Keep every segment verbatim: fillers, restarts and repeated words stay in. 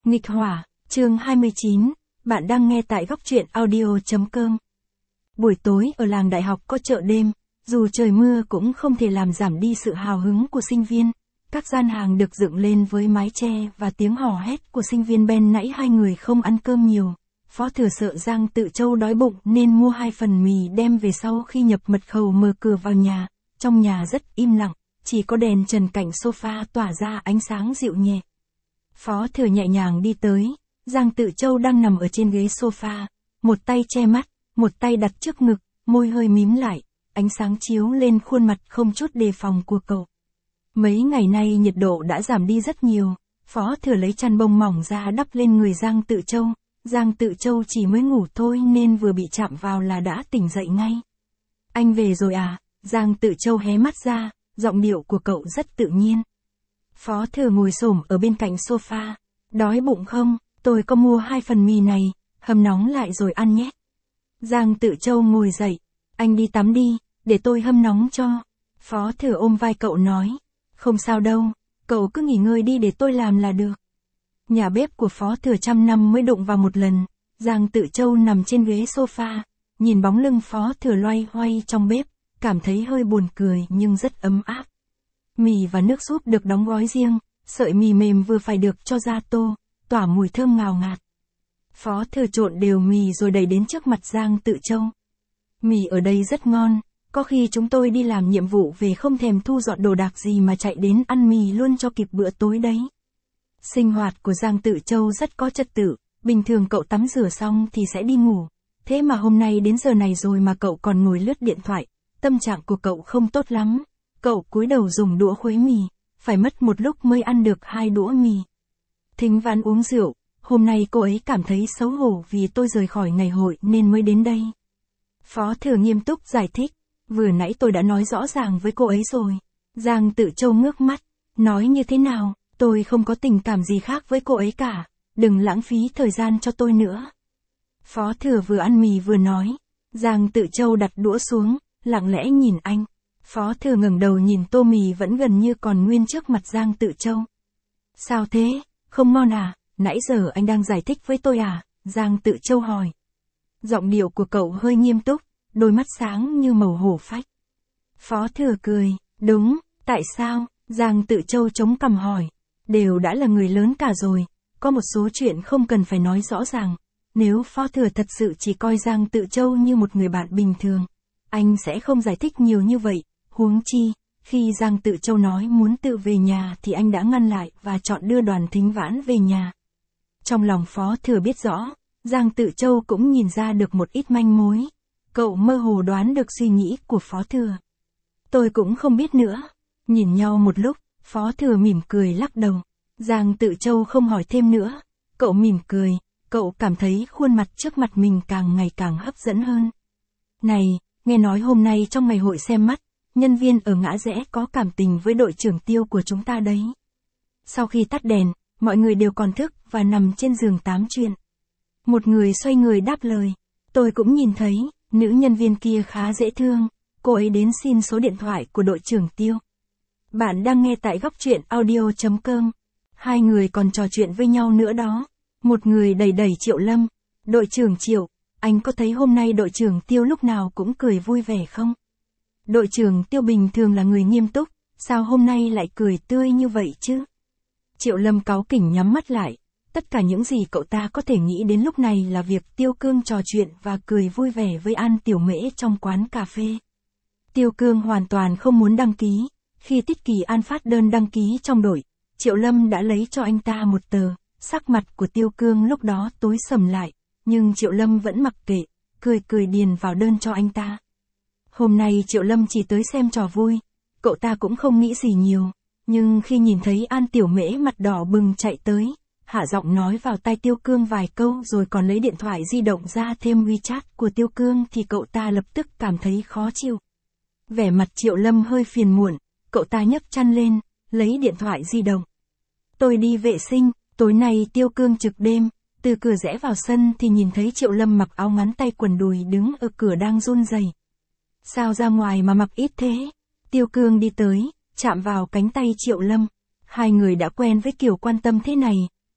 Nghịch hỏa, chương hai mươi chín, bạn đang nghe tại góc truyện audio chấm com. Buổi tối ở làng đại học có chợ đêm, dù trời mưa cũng không thể làm giảm đi sự hào hứng của sinh viên. Các gian hàng được dựng lên với mái che và tiếng hò hét của sinh viên Ben nãy hai người không ăn cơm nhiều. Phó thừa sợ Giang Tự Châu đói bụng nên mua hai phần mì đem về sau khi nhập mật khẩu mở cửa vào nhà. Trong nhà rất im lặng, chỉ có đèn trần cạnh sofa tỏa ra ánh sáng dịu nhẹ. Phó thừa nhẹ nhàng đi tới, Giang Tự Châu đang nằm ở trên ghế sofa, một tay che mắt, một tay đặt trước ngực, môi hơi mím lại, ánh sáng chiếu lên khuôn mặt không chút đề phòng của cậu. Mấy ngày nay nhiệt độ đã giảm đi rất nhiều, Phó thừa lấy chăn bông mỏng ra đắp lên người Giang Tự Châu. Giang Tự Châu chỉ mới ngủ thôi nên vừa bị chạm vào là đã tỉnh dậy ngay. Anh về rồi à? Giang Tự Châu hé mắt ra, giọng điệu của cậu rất tự nhiên. Phó thừa ngồi xổm ở bên cạnh sofa. Đói bụng không? Tôi có mua hai phần mì này, hầm nóng lại rồi ăn nhé. Giang Tự Châu ngồi dậy. Anh đi tắm đi, để tôi hâm nóng cho. Phó thừa ôm vai cậu nói. Không sao đâu, cậu cứ nghỉ ngơi đi để tôi làm là được. Nhà bếp của Phó thừa trăm năm mới đụng vào một lần. Giang Tự Châu nằm trên ghế sofa, nhìn bóng lưng Phó thừa loay hoay trong bếp, cảm thấy hơi buồn cười nhưng rất ấm áp. Mì và nước súp được đóng gói riêng, sợi mì mềm vừa phải được cho ra tô, tỏa mùi thơm ngào ngạt. Phó thừa trộn đều mì rồi đẩy đến trước mặt Giang Tự Châu. Mì ở đây rất ngon, có khi chúng tôi đi làm nhiệm vụ về không thèm thu dọn đồ đạc gì mà chạy đến ăn mì luôn cho kịp bữa tối đấy. Sinh hoạt của Giang Tự Châu rất có trật tự, bình thường cậu tắm rửa xong thì sẽ đi ngủ. Thế mà hôm nay đến giờ này rồi mà cậu còn ngồi lướt điện thoại, tâm trạng của cậu không tốt lắm. Cậu cúi đầu dùng đũa khuấy mì, phải mất một lúc mới ăn được hai đũa mì. Thính Vãn uống rượu, hôm nay cô ấy cảm thấy xấu hổ vì tôi rời khỏi ngày hội nên mới đến đây. Phó thừa nghiêm túc giải thích, vừa nãy tôi đã nói rõ ràng với cô ấy rồi. Giang Tự Châu ngước mắt, nói như thế nào, tôi không có tình cảm gì khác với cô ấy cả, đừng lãng phí thời gian cho tôi nữa. Phó thừa vừa ăn mì vừa nói, Giang Tự Châu đặt đũa xuống, lặng lẽ nhìn anh. Phó thừa ngẩng đầu nhìn tô mì vẫn gần như còn nguyên trước mặt Giang Tự Châu. Sao thế, không ngon à, nãy giờ anh đang giải thích với tôi à, Giang Tự Châu hỏi. Giọng điệu của cậu hơi nghiêm túc, đôi mắt sáng như màu hổ phách. Phó thừa cười, đúng, tại sao, Giang Tự Châu chống cằm hỏi. Đều đã là người lớn cả rồi, có một số chuyện không cần phải nói rõ ràng. Nếu Phó thừa thật sự chỉ coi Giang Tự Châu như một người bạn bình thường, anh sẽ không giải thích nhiều như vậy. Huống chi, khi Giang Tự Châu nói muốn tự về nhà thì anh đã ngăn lại và chọn đưa Đoàn Thính Vãn về nhà. Trong lòng Phó thừa biết rõ, Giang Tự Châu cũng nhìn ra được một ít manh mối. Cậu mơ hồ đoán được suy nghĩ của Phó thừa. Tôi cũng không biết nữa. Nhìn nhau một lúc, Phó thừa mỉm cười lắc đầu. Giang Tự Châu không hỏi thêm nữa. Cậu mỉm cười, cậu cảm thấy khuôn mặt trước mặt mình càng ngày càng hấp dẫn hơn. Này, nghe nói hôm nay trong ngày hội xem mắt, nhân viên ở ngã rẽ có cảm tình với đội trưởng Tiêu của chúng ta đấy. Sau khi tắt đèn, mọi người đều còn thức và nằm trên giường tám chuyện. Một người xoay người đáp lời. Tôi cũng nhìn thấy, nữ nhân viên kia khá dễ thương, cô ấy đến xin số điện thoại của đội trưởng Tiêu. Bạn đang nghe tại góc truyện audio chấm com. Hai người còn trò chuyện với nhau nữa đó. Một người đẩy đẩy Triệu Lâm. Đội trưởng Triệu, anh có thấy hôm nay đội trưởng Tiêu lúc nào cũng cười vui vẻ không? Đội trưởng Tiêu bình thường là người nghiêm túc, sao hôm nay lại cười tươi như vậy chứ? Triệu Lâm cáu kỉnh nhắm mắt lại, tất cả những gì cậu ta có thể nghĩ đến lúc này là việc Tiêu Cương trò chuyện và cười vui vẻ với An Tiểu Mễ trong quán cà phê. Tiêu Cương hoàn toàn không muốn đăng ký, khi Tiết Kỳ An phát đơn đăng ký trong đội, Triệu Lâm đã lấy cho anh ta một tờ, sắc mặt của Tiêu Cương lúc đó tối sầm lại, nhưng Triệu Lâm vẫn mặc kệ, cười cười điền vào đơn cho anh ta. Hôm nay Triệu Lâm chỉ tới xem trò vui, cậu ta cũng không nghĩ gì nhiều, nhưng khi nhìn thấy An Tiểu Mễ mặt đỏ bừng chạy tới, hạ giọng nói vào tai Tiêu Cương vài câu rồi còn lấy điện thoại di động ra thêm WeChat của Tiêu Cương thì cậu ta lập tức cảm thấy khó chịu. Vẻ mặt Triệu Lâm hơi phiền muộn, cậu ta nhấc chăn lên, lấy điện thoại di động. Tôi đi vệ sinh, tối nay Tiêu Cương trực đêm, từ cửa rẽ vào sân thì nhìn thấy Triệu Lâm mặc áo ngắn tay quần đùi đứng ở cửa đang run rẩy. Sao ra ngoài mà mặc ít thế? Tiêu Cương đi tới, chạm vào cánh tay Triệu Lâm. Hai người đã quen với kiểu quan tâm thế này,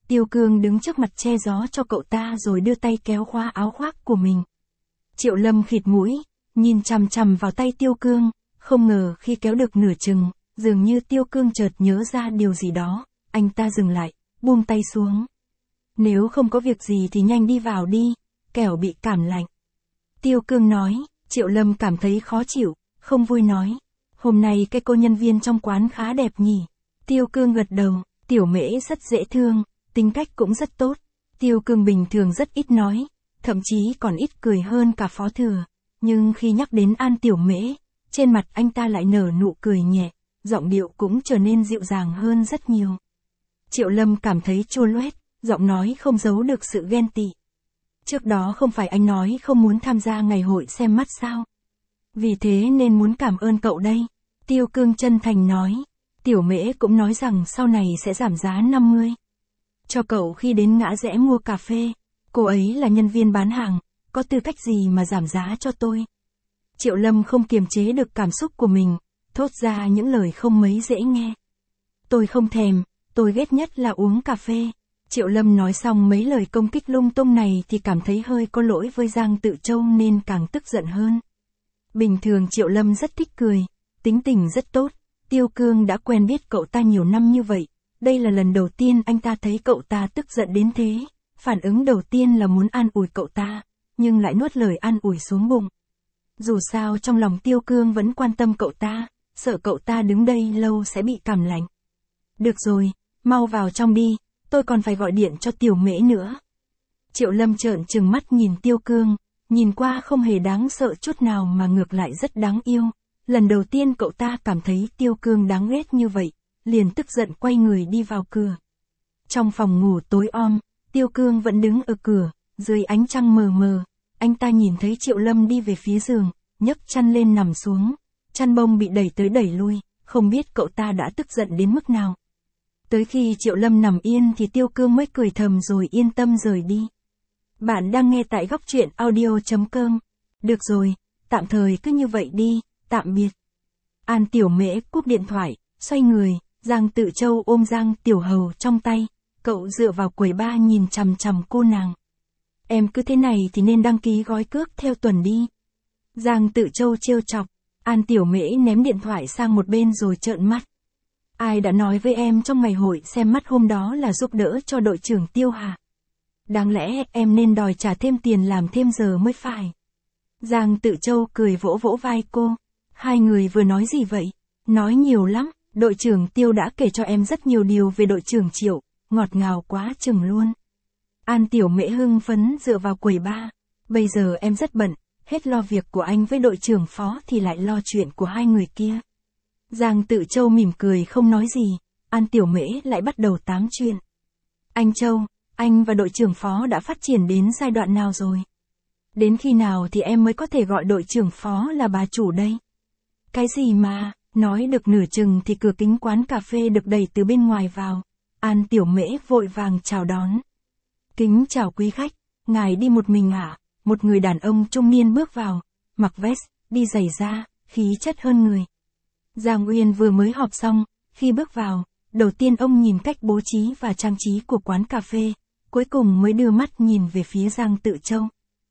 Tiêu Cương đứng trước mặt che gió cho cậu ta rồi đưa tay kéo khóa áo khoác của mình. Triệu Lâm khịt mũi, nhìn chằm chằm vào tay Tiêu Cương, không ngờ khi kéo được nửa chừng, dường như Tiêu Cương chợt nhớ ra điều gì đó, anh ta dừng lại, buông tay xuống. Nếu không có việc gì thì nhanh đi vào đi, kẻo bị cảm lạnh. Tiêu Cương nói. Triệu Lâm cảm thấy khó chịu, không vui nói. Hôm nay cái cô nhân viên trong quán khá đẹp nhỉ. Tiêu Cương gật đầu, Tiểu Mễ rất dễ thương, tính cách cũng rất tốt. Tiêu Cương bình thường rất ít nói, thậm chí còn ít cười hơn cả Phó Thừa. Nhưng khi nhắc đến An Tiểu Mễ, trên mặt anh ta lại nở nụ cười nhẹ, giọng điệu cũng trở nên dịu dàng hơn rất nhiều. Triệu Lâm cảm thấy chua loét, giọng nói không giấu được sự ghen tị. Trước đó không phải anh nói không muốn tham gia ngày hội xem mắt sao? Vì thế nên muốn cảm ơn cậu đây. Tiêu Cương chân thành nói. Tiểu Mễ cũng nói rằng sau này sẽ giảm giá năm mươi. Cho cậu khi đến ngã rẽ mua cà phê. Cô ấy là nhân viên bán hàng, có tư cách gì mà giảm giá cho tôi? Triệu Lâm không kiềm chế được cảm xúc của mình, thốt ra những lời không mấy dễ nghe. Tôi không thèm, tôi ghét nhất là uống cà phê. Triệu Lâm nói xong mấy lời công kích lung tung này thì cảm thấy hơi có lỗi với Giang Tự Châu nên càng tức giận hơn. Bình thường Triệu Lâm rất thích cười, tính tình rất tốt, Tiêu Cương đã quen biết cậu ta nhiều năm như vậy, đây là lần đầu tiên anh ta thấy cậu ta tức giận đến thế, phản ứng đầu tiên là muốn an ủi cậu ta, nhưng lại nuốt lời an ủi xuống bụng. Dù sao trong lòng Tiêu Cương vẫn quan tâm cậu ta, sợ cậu ta đứng đây lâu sẽ bị cảm lạnh. Được rồi, mau vào trong đi. Tôi còn phải gọi điện cho Tiểu Mễ nữa. Triệu Lâm trợn trừng mắt nhìn Tiêu Cương, nhìn qua không hề đáng sợ chút nào mà ngược lại rất đáng yêu. Lần đầu tiên cậu ta cảm thấy Tiêu Cương đáng ghét như vậy, liền tức giận quay người đi vào cửa. Trong phòng ngủ tối om, Tiêu Cương vẫn đứng ở cửa, dưới ánh trăng mờ mờ, anh ta nhìn thấy Triệu Lâm đi về phía giường, nhấc chăn lên nằm xuống, chăn bông bị đẩy tới đẩy lui, không biết cậu ta đã tức giận đến mức nào. Tới khi Triệu Lâm nằm yên thì Tiêu Cương mới cười thầm rồi yên tâm rời đi. Bạn đang nghe tại góc truyện audio chấm com. Được rồi, tạm thời cứ như vậy đi, tạm biệt. An Tiểu Mễ cúp điện thoại, xoay người, Giang Tự Châu ôm Giang Tiểu Hầu trong tay, cậu dựa vào quầy ba nhìn chằm chằm cô nàng. Em cứ thế này thì nên đăng ký gói cước theo tuần đi. Giang Tự Châu trêu chọc, An Tiểu Mễ ném điện thoại sang một bên rồi trợn mắt. Ai đã nói với em trong ngày hội xem mắt hôm đó là giúp đỡ cho đội trưởng Tiêu hả? Đáng lẽ em nên đòi trả thêm tiền làm thêm giờ mới phải. Giang Tự Châu cười vỗ vỗ vai cô. Hai người vừa nói gì vậy? Nói nhiều lắm, đội trưởng Tiêu đã kể cho em rất nhiều điều về đội trưởng Triệu, ngọt ngào quá chừng luôn. An Tiểu Mễ hưng phấn dựa vào quầy ba. Bây giờ em rất bận, hết lo việc của anh với đội trưởng Phó thì lại lo chuyện của hai người kia. Giang Tự Châu mỉm cười không nói gì, An Tiểu Mễ lại bắt đầu tám chuyện. Anh Châu, anh và đội trưởng Phó đã phát triển đến giai đoạn nào rồi? Đến khi nào thì em mới có thể gọi đội trưởng Phó là bà chủ đây? Cái gì mà, nói được nửa chừng thì cửa kính quán cà phê được đẩy từ bên ngoài vào. An Tiểu Mễ vội vàng chào đón. Kính chào quý khách, ngài đi một mình à? Một người đàn ông trung niên bước vào, mặc vest, đi giày da, khí chất hơn người. Giang Uyên vừa mới họp xong, khi bước vào, đầu tiên ông nhìn cách bố trí và trang trí của quán cà phê, cuối cùng mới đưa mắt nhìn về phía Giang Tự Châu.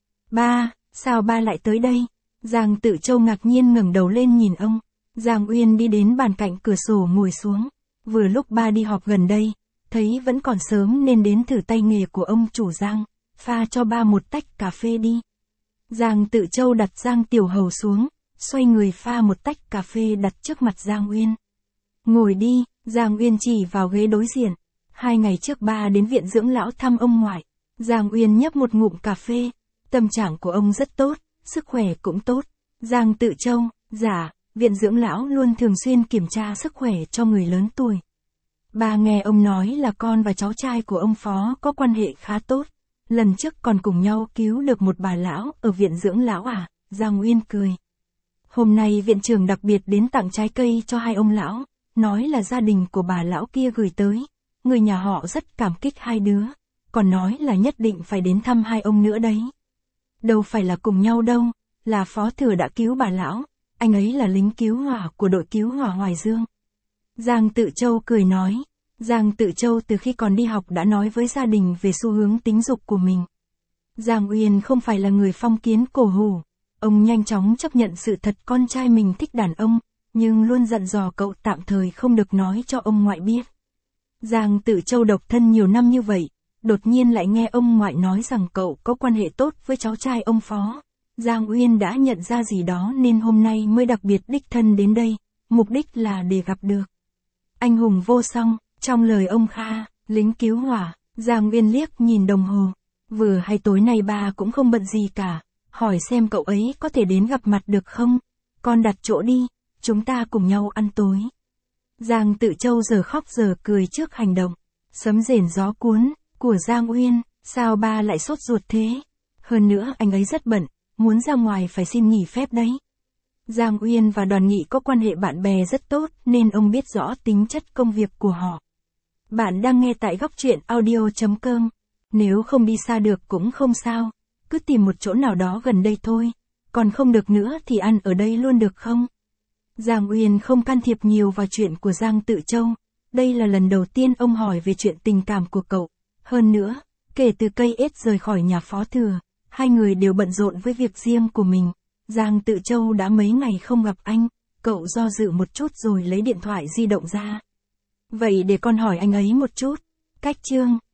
Ba, sao ba lại tới đây? Giang Tự Châu ngạc nhiên ngẩng đầu lên nhìn ông. Giang Uyên đi đến bàn cạnh cửa sổ ngồi xuống. Vừa lúc ba đi họp gần đây, thấy vẫn còn sớm nên đến thử tay nghề của ông chủ Giang, pha cho ba một tách cà phê đi. Giang Tự Châu đặt Giang Tiểu Hầu xuống, xoay người pha một tách cà phê đặt trước mặt Giang Uyên. Ngồi đi, Giang Uyên chỉ vào ghế đối diện. Hai ngày trước ba đến viện dưỡng lão thăm ông ngoại. Giang Uyên nhấp một ngụm cà phê. Tâm trạng của ông rất tốt, sức khỏe cũng tốt. Giang Tự Châu, dạ, viện dưỡng lão luôn thường xuyên kiểm tra sức khỏe cho người lớn tuổi. Ba nghe ông nói là con và cháu trai của ông Phó có quan hệ khá tốt. Lần trước còn cùng nhau cứu được một bà lão ở viện dưỡng lão à? Giang Uyên cười. Hôm nay viện trưởng đặc biệt đến tặng trái cây cho hai ông lão, nói là gia đình của bà lão kia gửi tới. Người nhà họ rất cảm kích hai đứa, còn nói là nhất định phải đến thăm hai ông nữa đấy. Đâu phải là cùng nhau đâu, là Phó Thừa đã cứu bà lão, anh ấy là lính cứu hỏa của đội cứu hỏa Hoài Dương. Giang Tự Châu cười nói, Giang Tự Châu từ khi còn đi học đã nói với gia đình về xu hướng tính dục của mình. Giang Uyên không phải là người phong kiến cổ hủ. Ông nhanh chóng chấp nhận sự thật con trai mình thích đàn ông, nhưng luôn dặn dò cậu tạm thời không được nói cho ông ngoại biết. Giang Tự Châu độc thân nhiều năm như vậy, đột nhiên lại nghe ông ngoại nói rằng cậu có quan hệ tốt với cháu trai ông Phó. Giang Uyên đã nhận ra gì đó nên hôm nay mới đặc biệt đích thân đến đây, mục đích là để gặp được anh hùng vô song. Trong lời ông Kha, lính cứu hỏa, Giang Uyên liếc nhìn đồng hồ. Vừa hay tối nay ba cũng không bận gì cả, hỏi xem cậu ấy có thể đến gặp mặt được không? Con đặt chỗ đi, chúng ta cùng nhau ăn tối. Giang Tự Châu giờ khóc giờ cười trước hành động sấm rền gió cuốn của Giang Uyên, sao ba lại sốt ruột thế? Hơn nữa anh ấy rất bận, muốn ra ngoài phải xin nghỉ phép đấy. Giang Uyên và Đoàn Nghị có quan hệ bạn bè rất tốt nên ông biết rõ tính chất công việc của họ. Bạn đang nghe tại góc truyện audio chấm com. Nếu không đi xa được cũng không sao, cứ tìm một chỗ nào đó gần đây thôi, còn không được nữa thì ăn ở đây luôn được không? Giang Uyên không can thiệp nhiều vào chuyện của Giang Tự Châu, đây là lần đầu tiên ông hỏi về chuyện tình cảm của cậu. Hơn nữa, kể từ cây ết rời khỏi nhà Phó Thừa, hai người đều bận rộn với việc riêng của mình. Giang Tự Châu đã mấy ngày không gặp anh, cậu do dự một chút rồi lấy điện thoại di động ra. Vậy để con hỏi anh ấy một chút. Cách chương